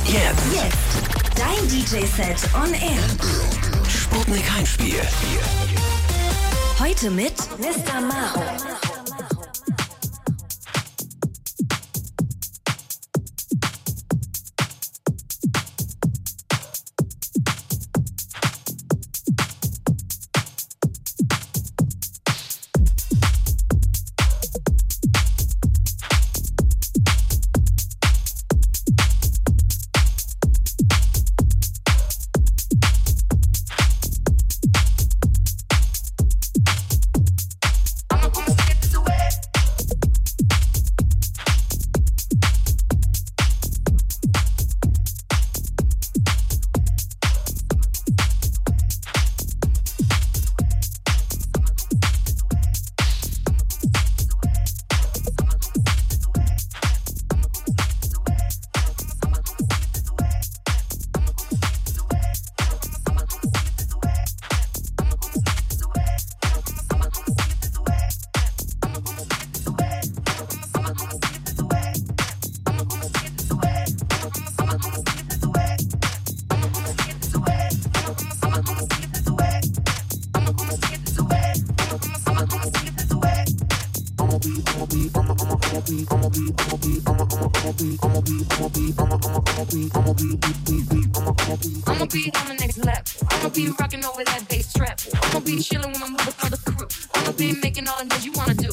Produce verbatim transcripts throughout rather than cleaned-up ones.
Jetzt. Jetzt. Dein D J-Set on Air. Sputnik Heimspiel. Heute mit Mister Maro. I'ma be on the next lap. I'ma be rocking over that bass trap. I'ma be chilling with my mother for the crew. I'ma be making all the things you wanna do.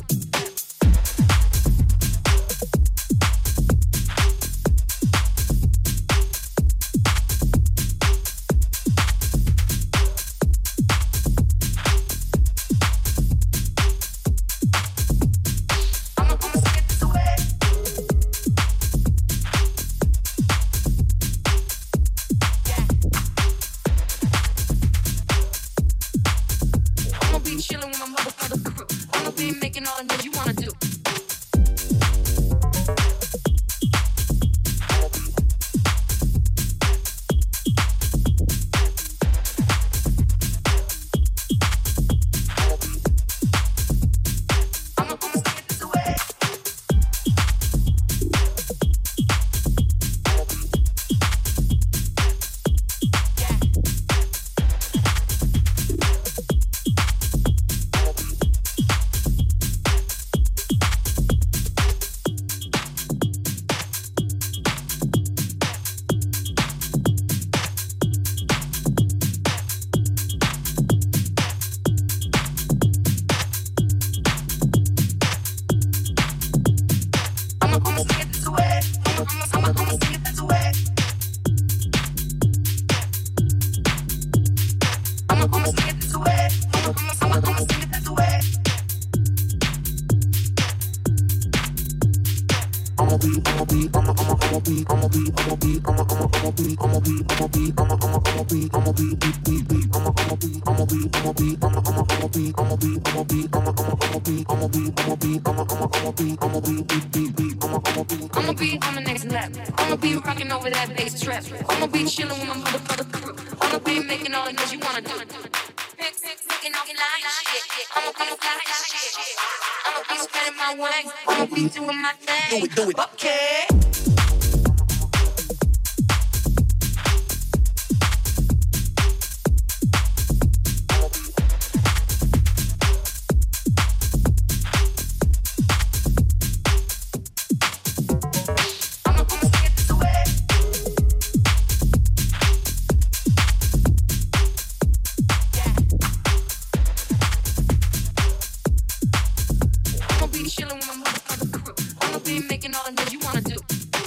I'ma be on the next lap. I'ma be rocking over that bass trap. I'ma be chilling with my mother for the crew. I'ma be making all the things you wanna do. Making all the shit. I'ma be fly shit. I'ma be spreading my wings. I'ma be doing my thing. Do it, do it. Okay. Chilling with my mother for the crew. I'ma be making all the things you wanna do.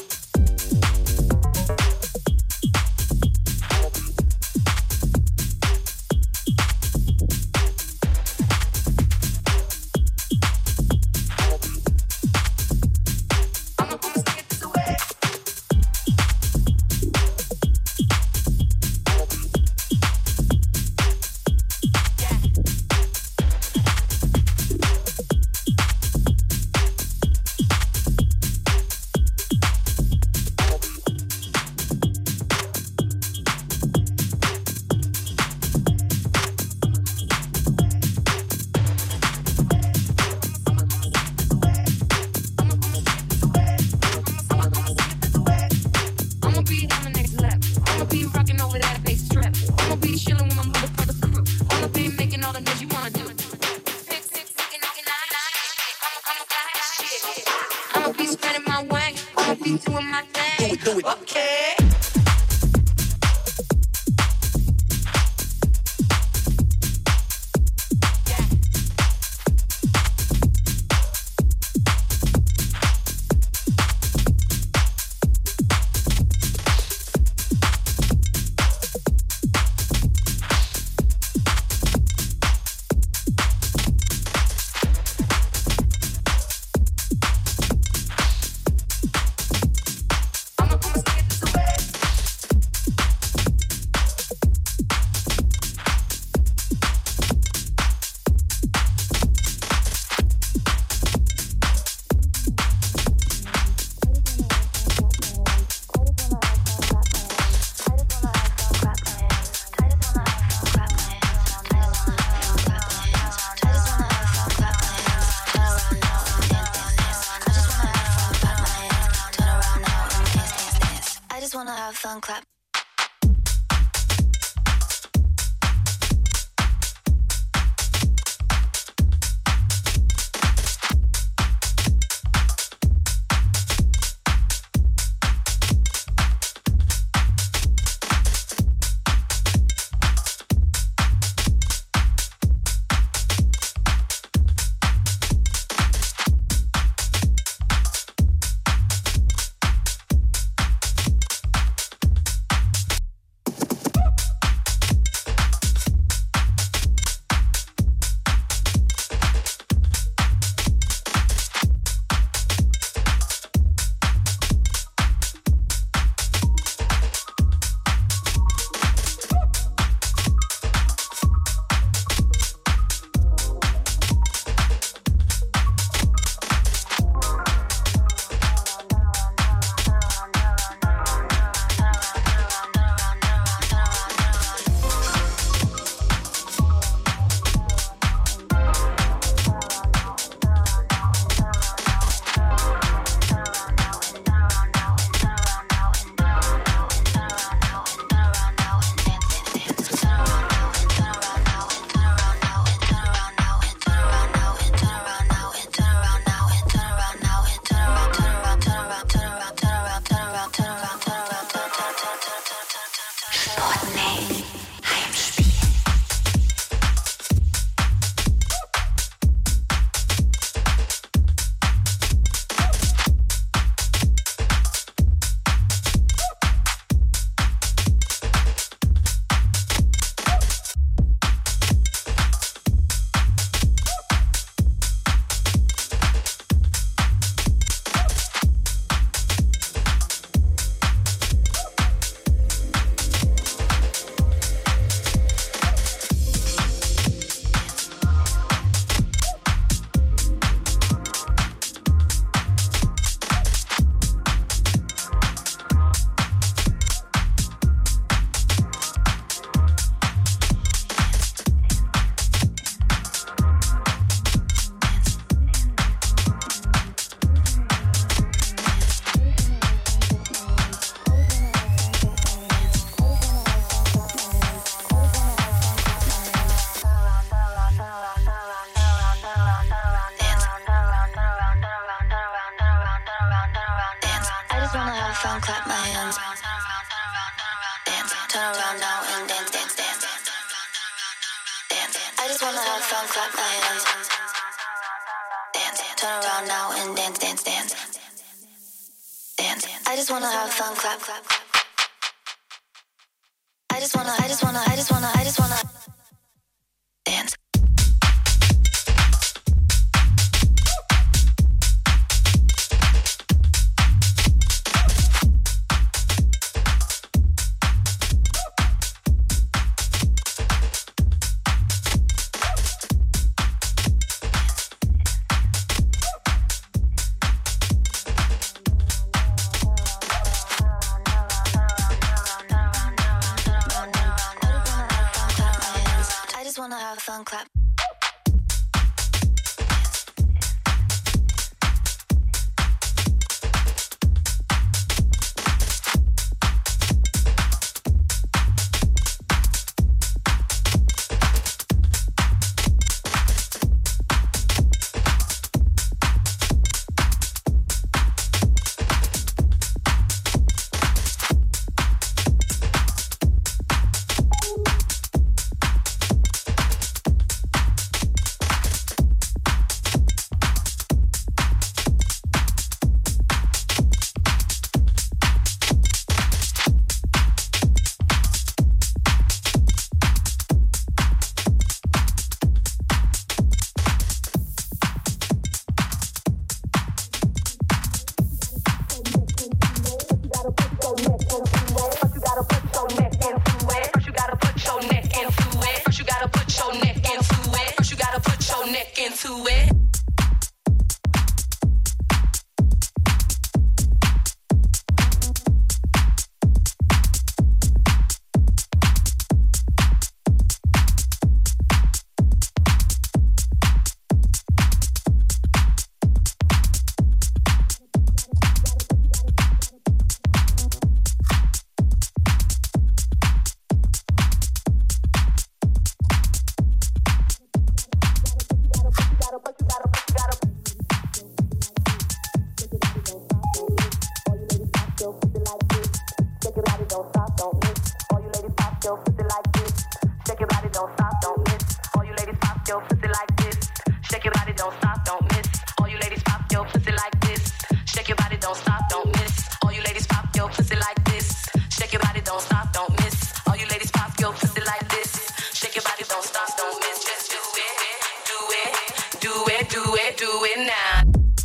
don't stop, don't miss. All you ladies pop your pussy like this. Shake your body, don't stop, don't miss. All you ladies pop your pussy like this. Shake your body, don't stop, don't miss. All you ladies pop your pussy like this. Shake your body, don't stop, don't miss. All you ladies pop your pussy like this. Shake your body, don't stop, don't miss. All you ladies pop your pussy like this. Shake your body, don't stop, don't miss. Just do it, do it, do it, do it, do it now.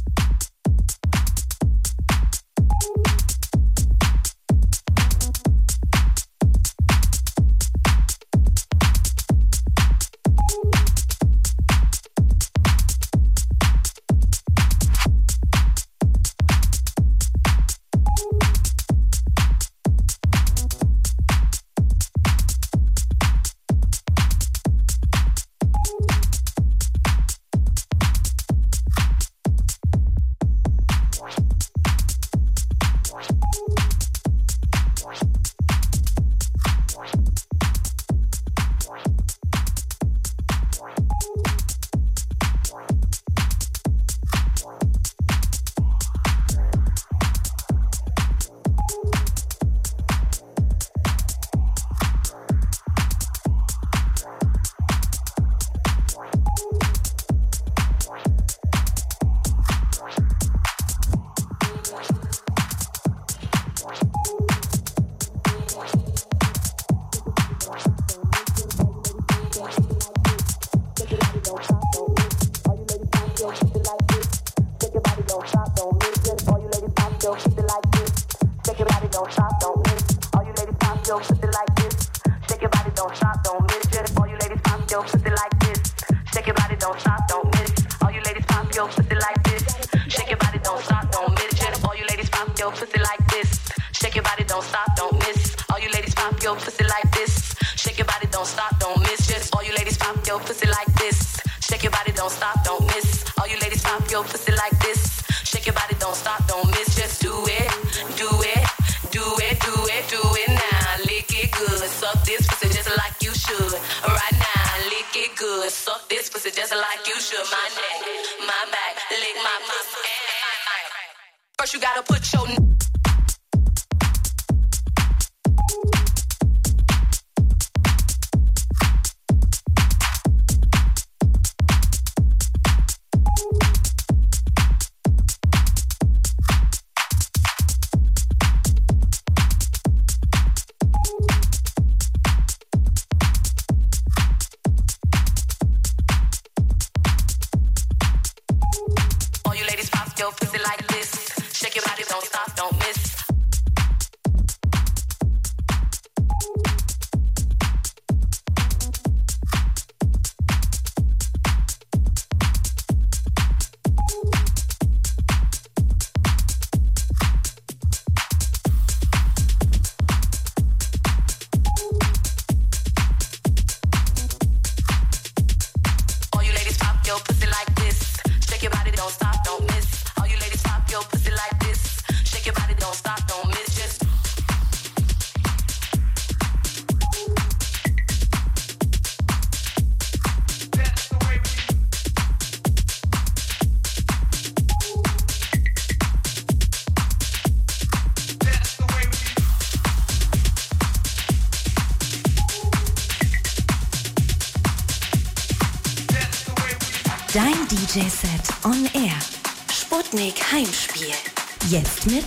Dein D J-Set on Air. Sputnik Heimspiel. Jetzt mit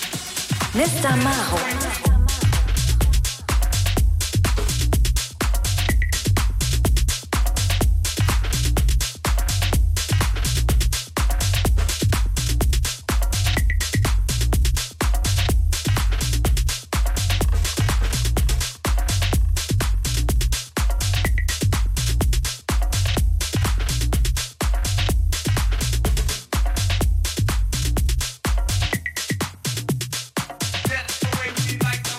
Mister Maro. Like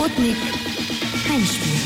Sputnik Heimspiel.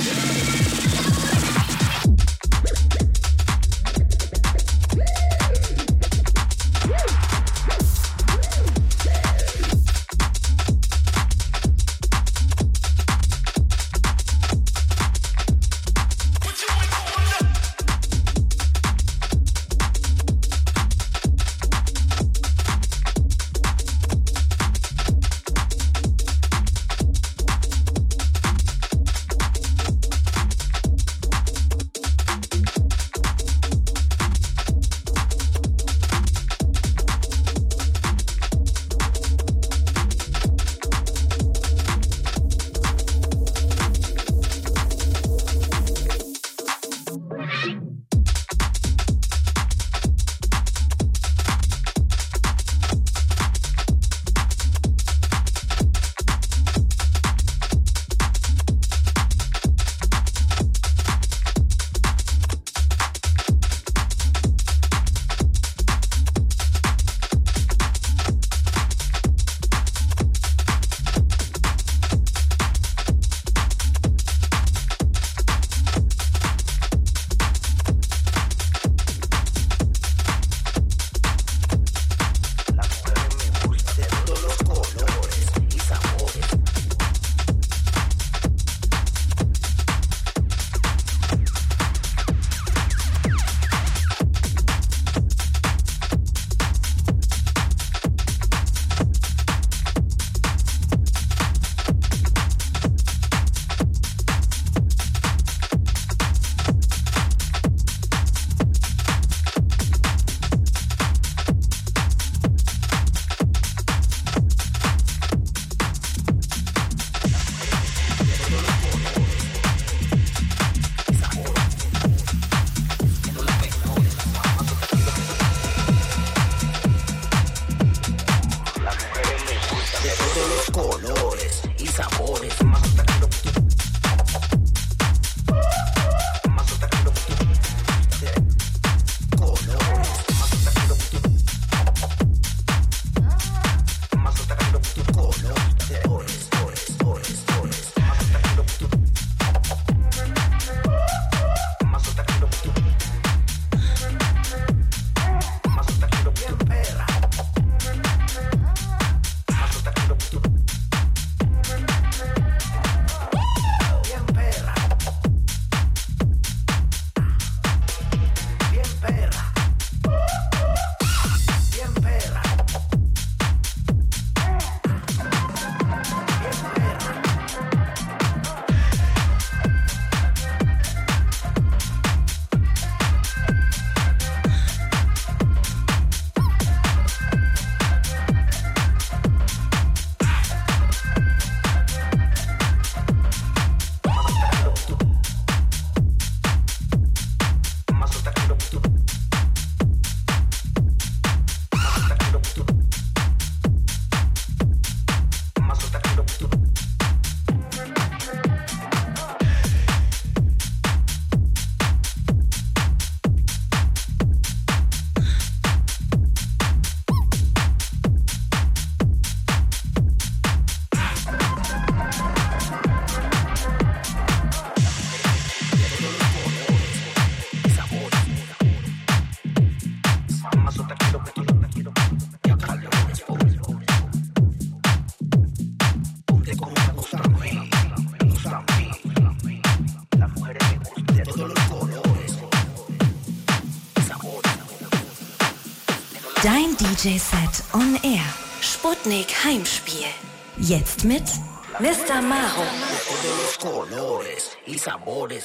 Dein D J-Set on Air. Sputnik Heimspiel. Jetzt mit Mister Maro. Los colores y sabores.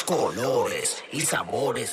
colores y sabores.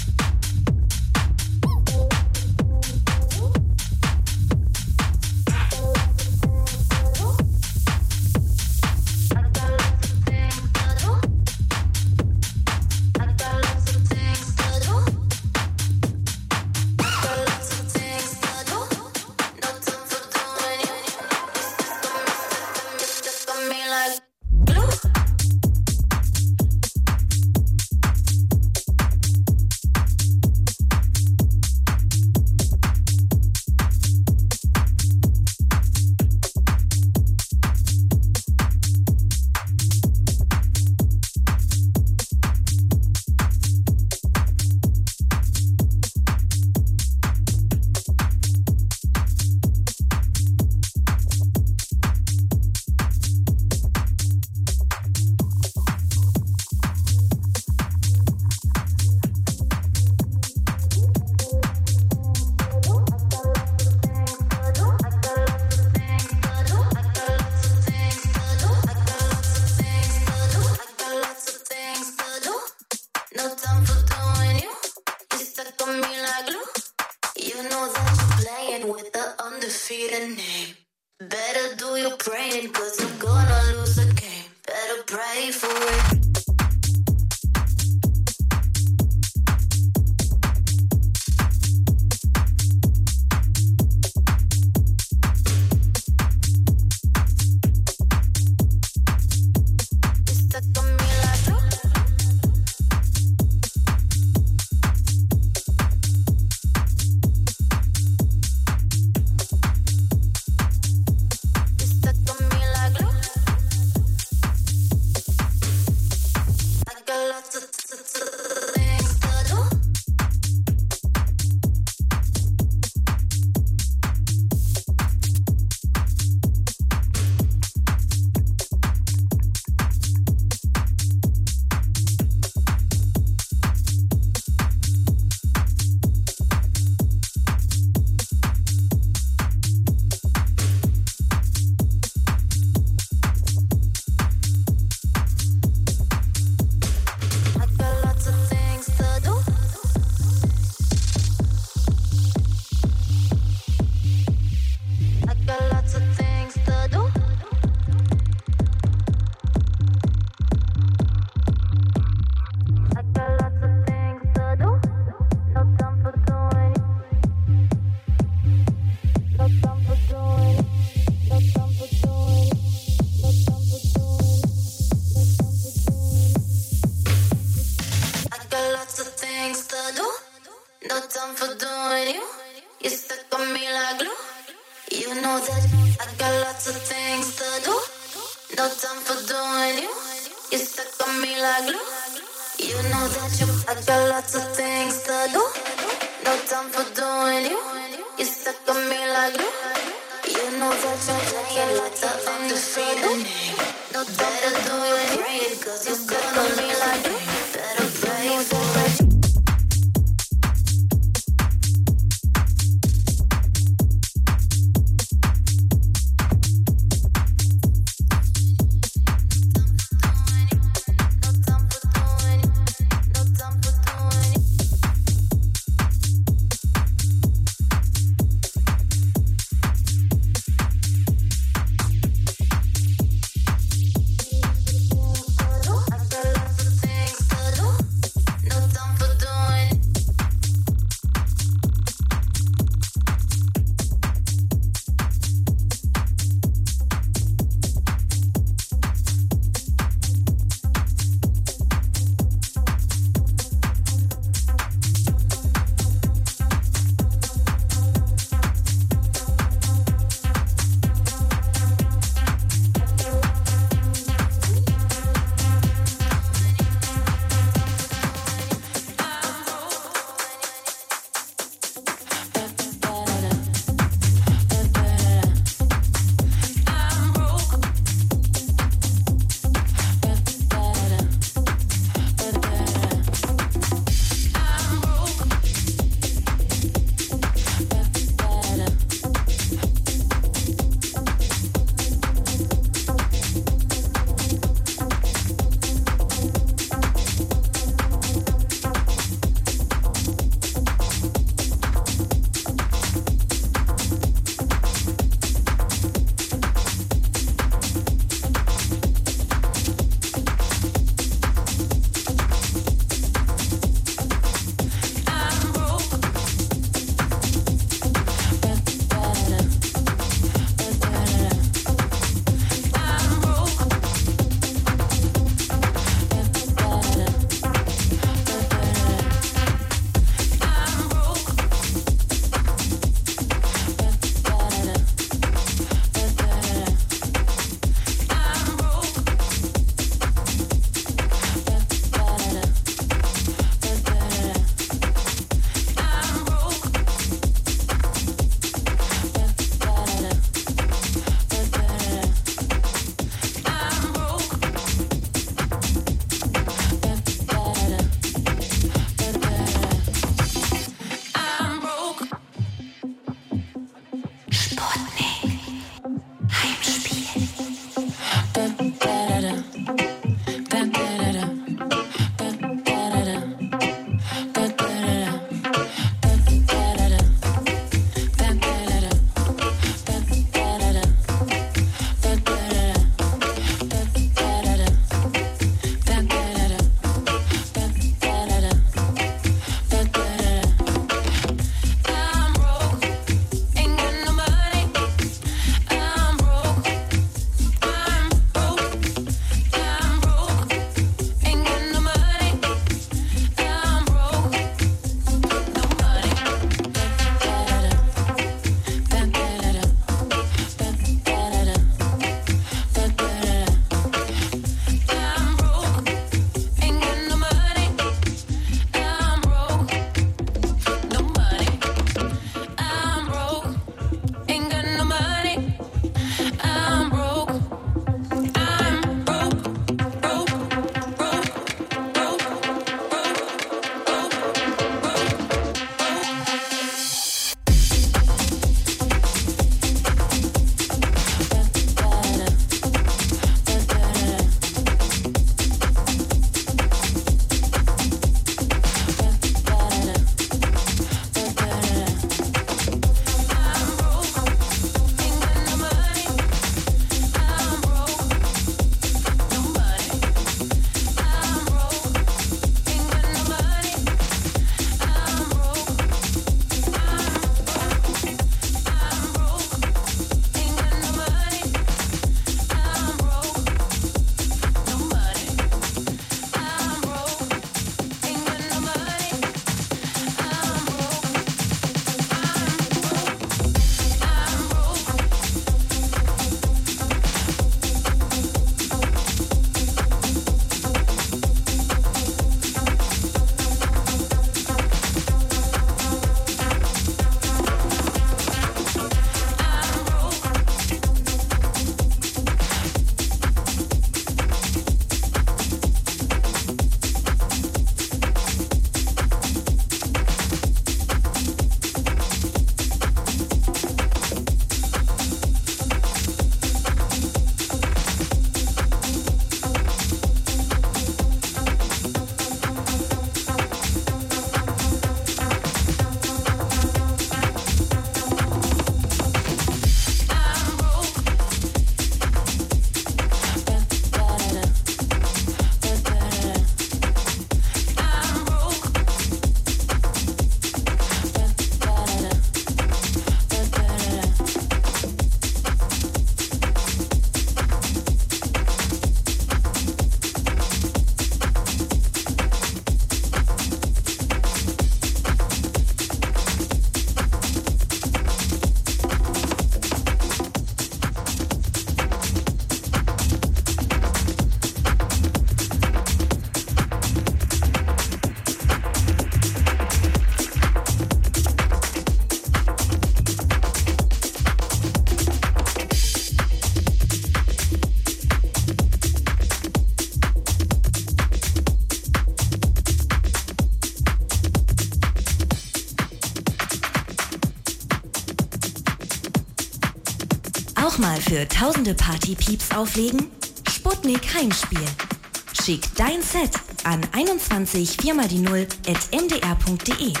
Mal für tausende Partypieps auflegen? Sputnik Heimspiel. Schick dein Set an einundzwanzig vier mal die null at m d r punkt d e.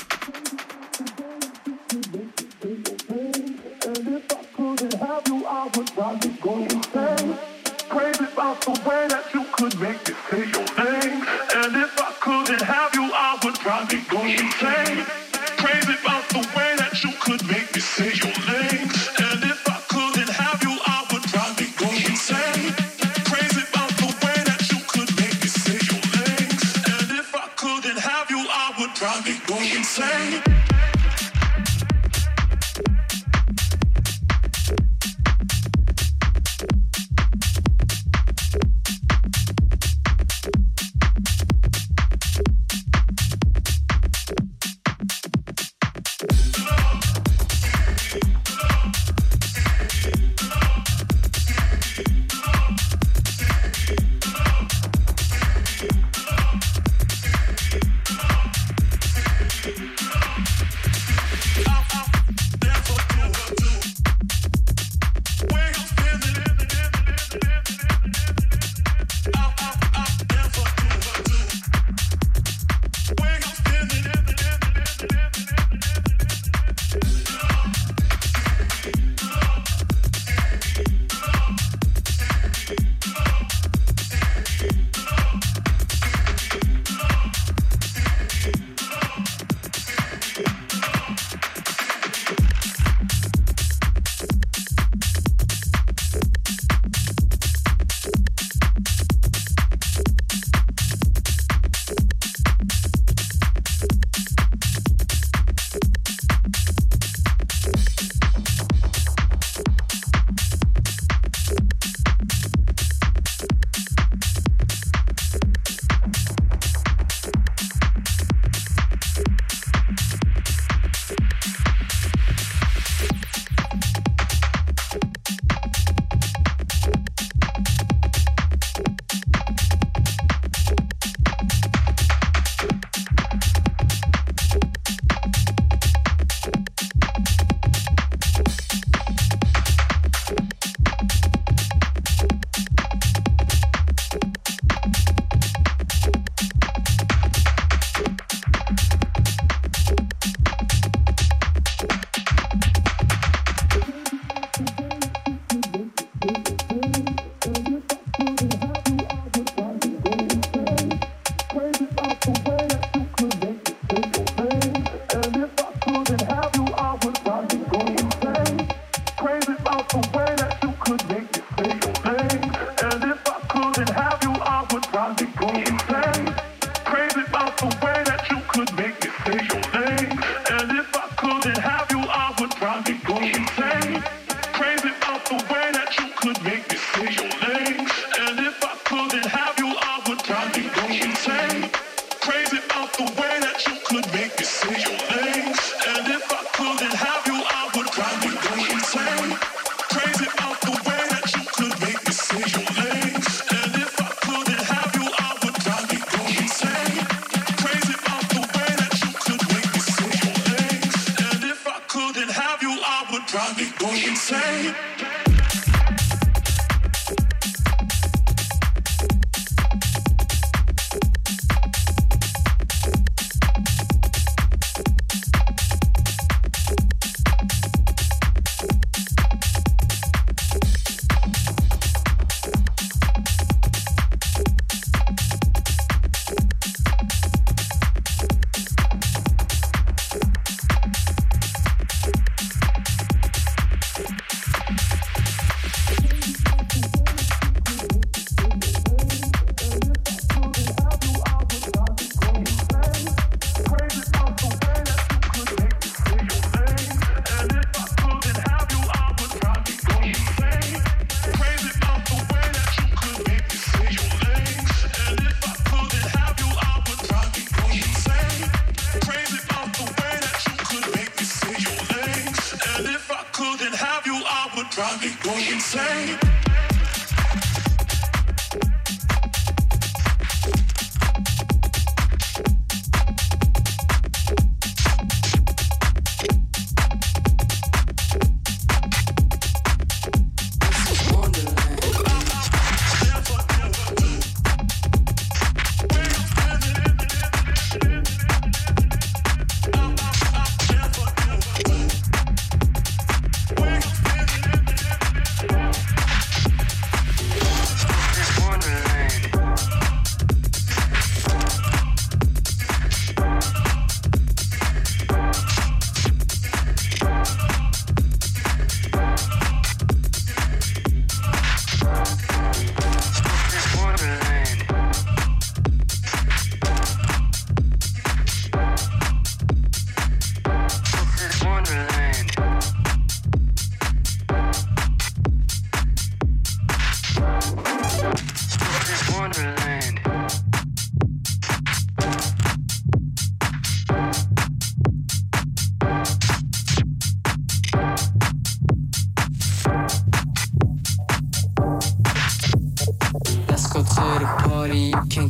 Crazy about the way that you could make me say your name. And if I couldn't have you, I would probably go insane. Crazy about the way that you could make me say your name. And if I couldn't have you, I would probably go insane. Crazy about the way that you could make me say your name. And if I couldn't have you, I would probably go insane.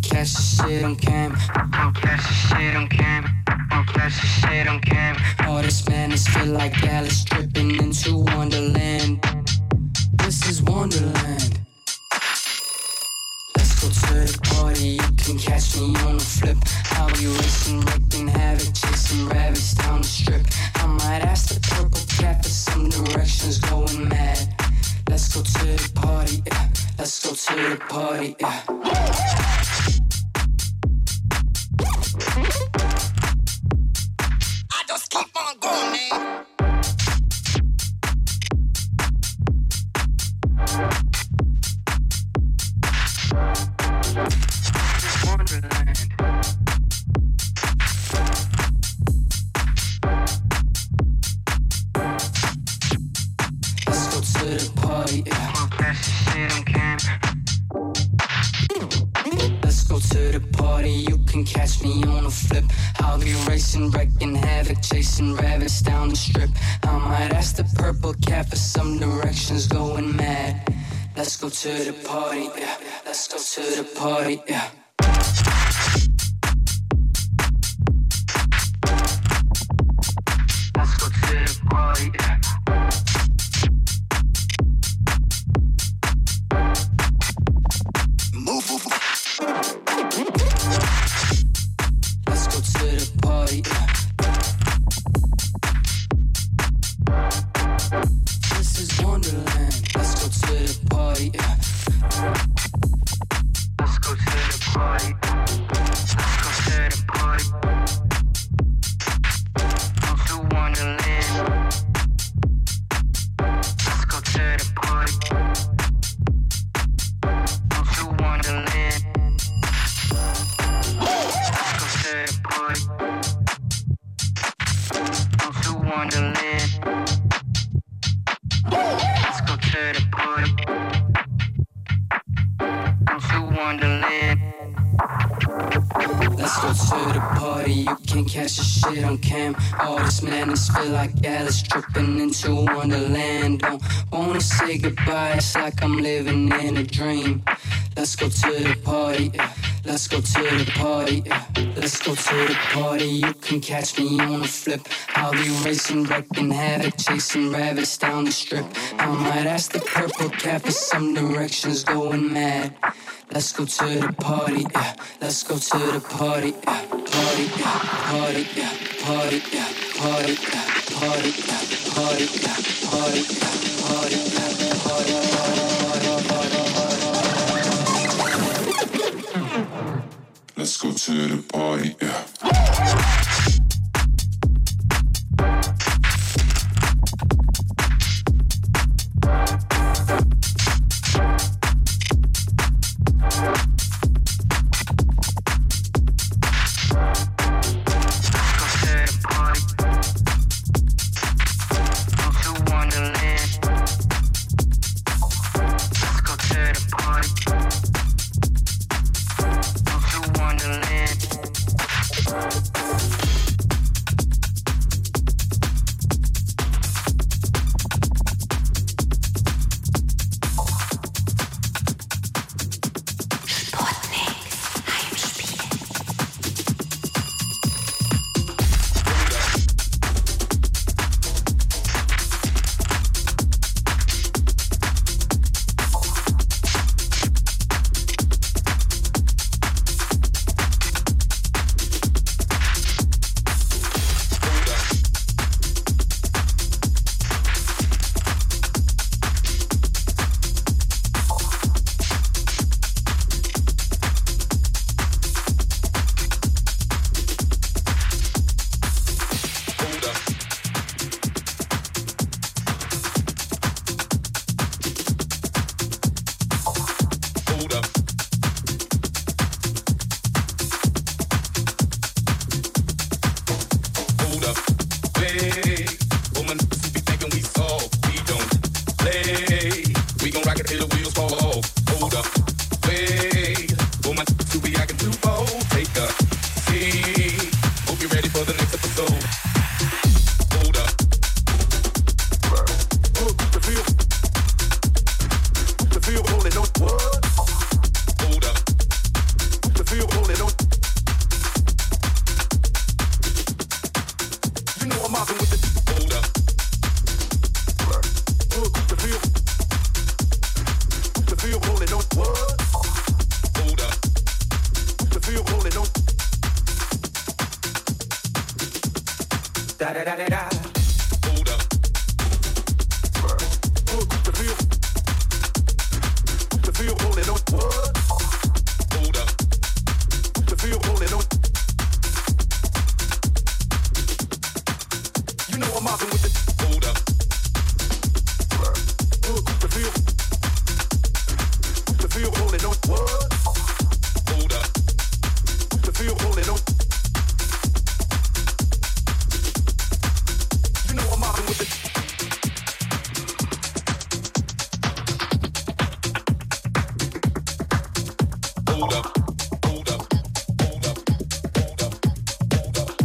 catch the shit on cam. Don't catch the shit on cam. Don't catch the shit on cam. All this madness feel like Alice tripping into Wonderland. This is Wonderland. Let's go to the party. You can catch me on the flip. I'll be racing, wrecking havoc, chasing rabbits down the strip. I might ask the purple cat for some directions, going mad. Let's go to the party, yeah. Let's go to the party, yeah. I just keep on going, man. Wonderland. Let's go to the party, yeah. Catch the shit on cam. Let's go to the party, you can catch me on a flip. I'll be racing, wrecking havoc, chasing rabbits down the strip. I might ask the purple cat for some directions, going mad. Let's go to the party, yeah. Let's go to the party, yeah. Let's go to the party, yeah. Move, move, move. Let's go to the party, yeah. This is Wonderland. Let's go to the party, yeah. Let's go to the party. Let's go to the party. Go to Wonderland. Let's go to the party. Go to Wonderland. Let's go to the party. Go to Wonderland. Let's go to the party. Go to Wonderland. Let's go to the party. You can't catch the shit on cam. All this madness feel like Alice tripping into Wonderland. Don't wanna say goodbye. It's like I'm living in a dream. Let's go to the party. Yeah. Let's go to the party. Yeah. Let's go to the party. You can catch me on a flip. I'll be racing, wrecking havoc, chasing rabbits down the strip. I might ask the purple cat for some directions, going mad. Let's go to the party, yeah. Let's go to the party, yeah. Party, yeah. Party, yeah. Party, yeah. Party, yeah. Party, yeah. Party, yeah. Party, yeah. Party, yeah. Party, Let's go to the party, yeah. feel Da da da da da. Hold up. Good the feel. The feel holding on. What? Hold up. The feel holding on. You know I'm mobbing with it. Hold up. Good the feel. The feel holding on. What? Hold up. The feel holding on. You know I'm mobbing with it. Hold up. Hold up. Hold up. Hold up. Hold up.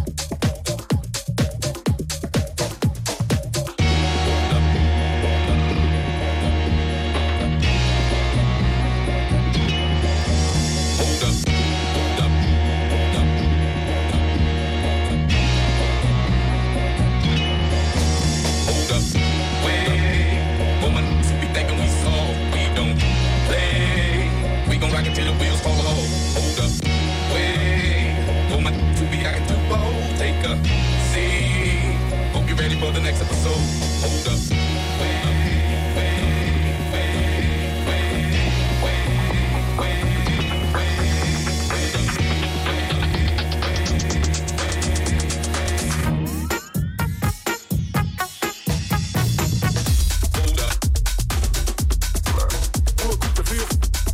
Till the wheels fall off. Hold up, wait. For my to be, I can do both. Take a seat. Hope you're ready for the next episode. Hold up, wait, wait, wait, wait, wait, wait, wait, hold up. Look the feel.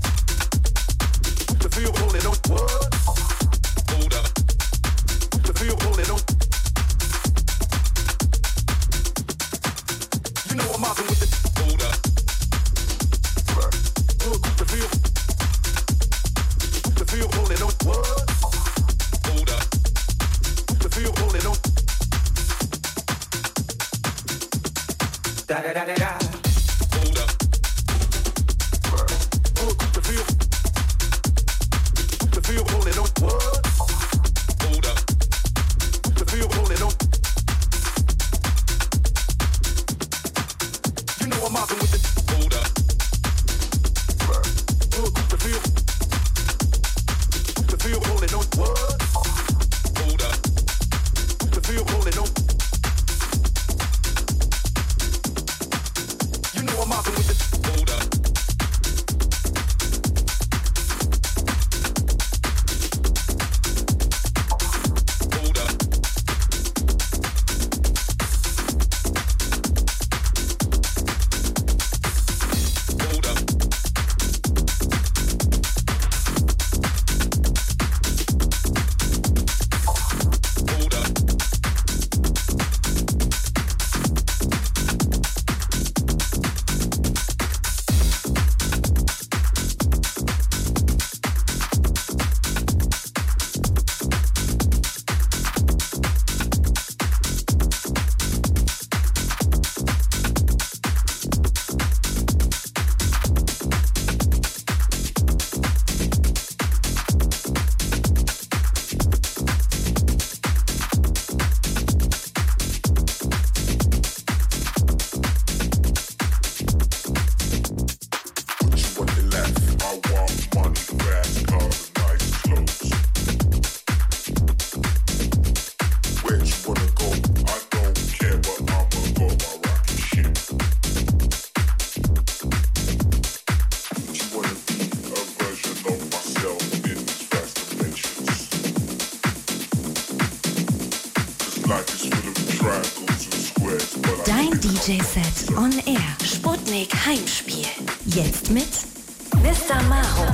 The feel holding on. What? Hold up. The feel holding on. You know I'm mobbing with it. Hold up. Look the feel. The feel holding on. What? Hold up. The feel holding on. Da da da da da. Hold up. Look the feel. The feel holding on. What? Hold up. The feel holding on. You know I'm mobbing with it. Hold up. Look the feel. The feel holding on. What? Hold up. The feel holding on. You know I'm mobbing with it. Hold up. Dein D J-Set on Air. Sputnik Heimspiel. Jetzt mit Mister Maho.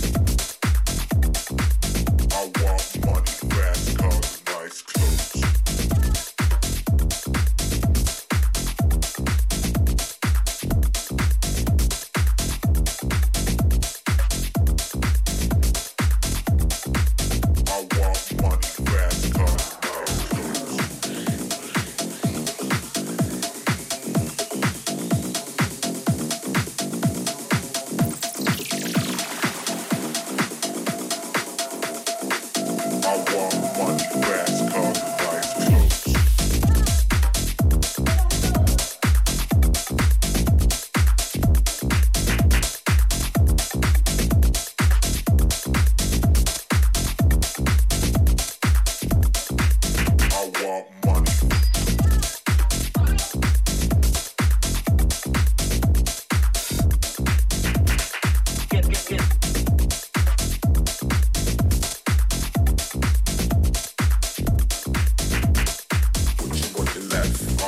I want money, fast cars, nice clothes.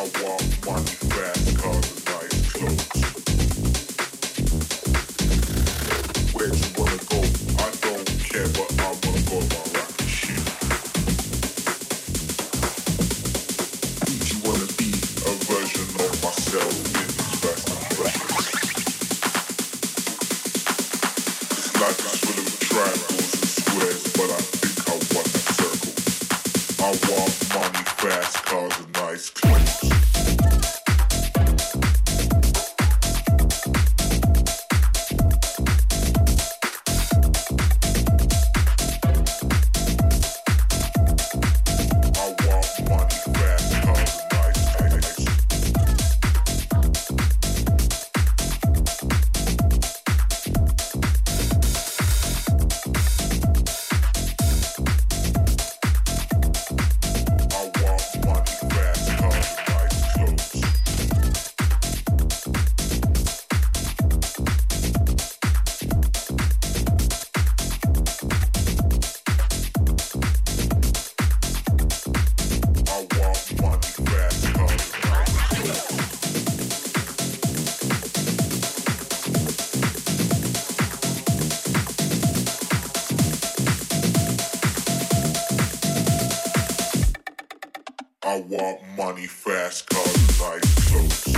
I want money, fast cars, and nice clothes.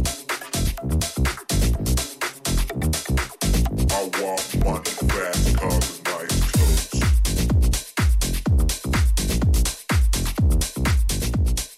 I want money, fast cars.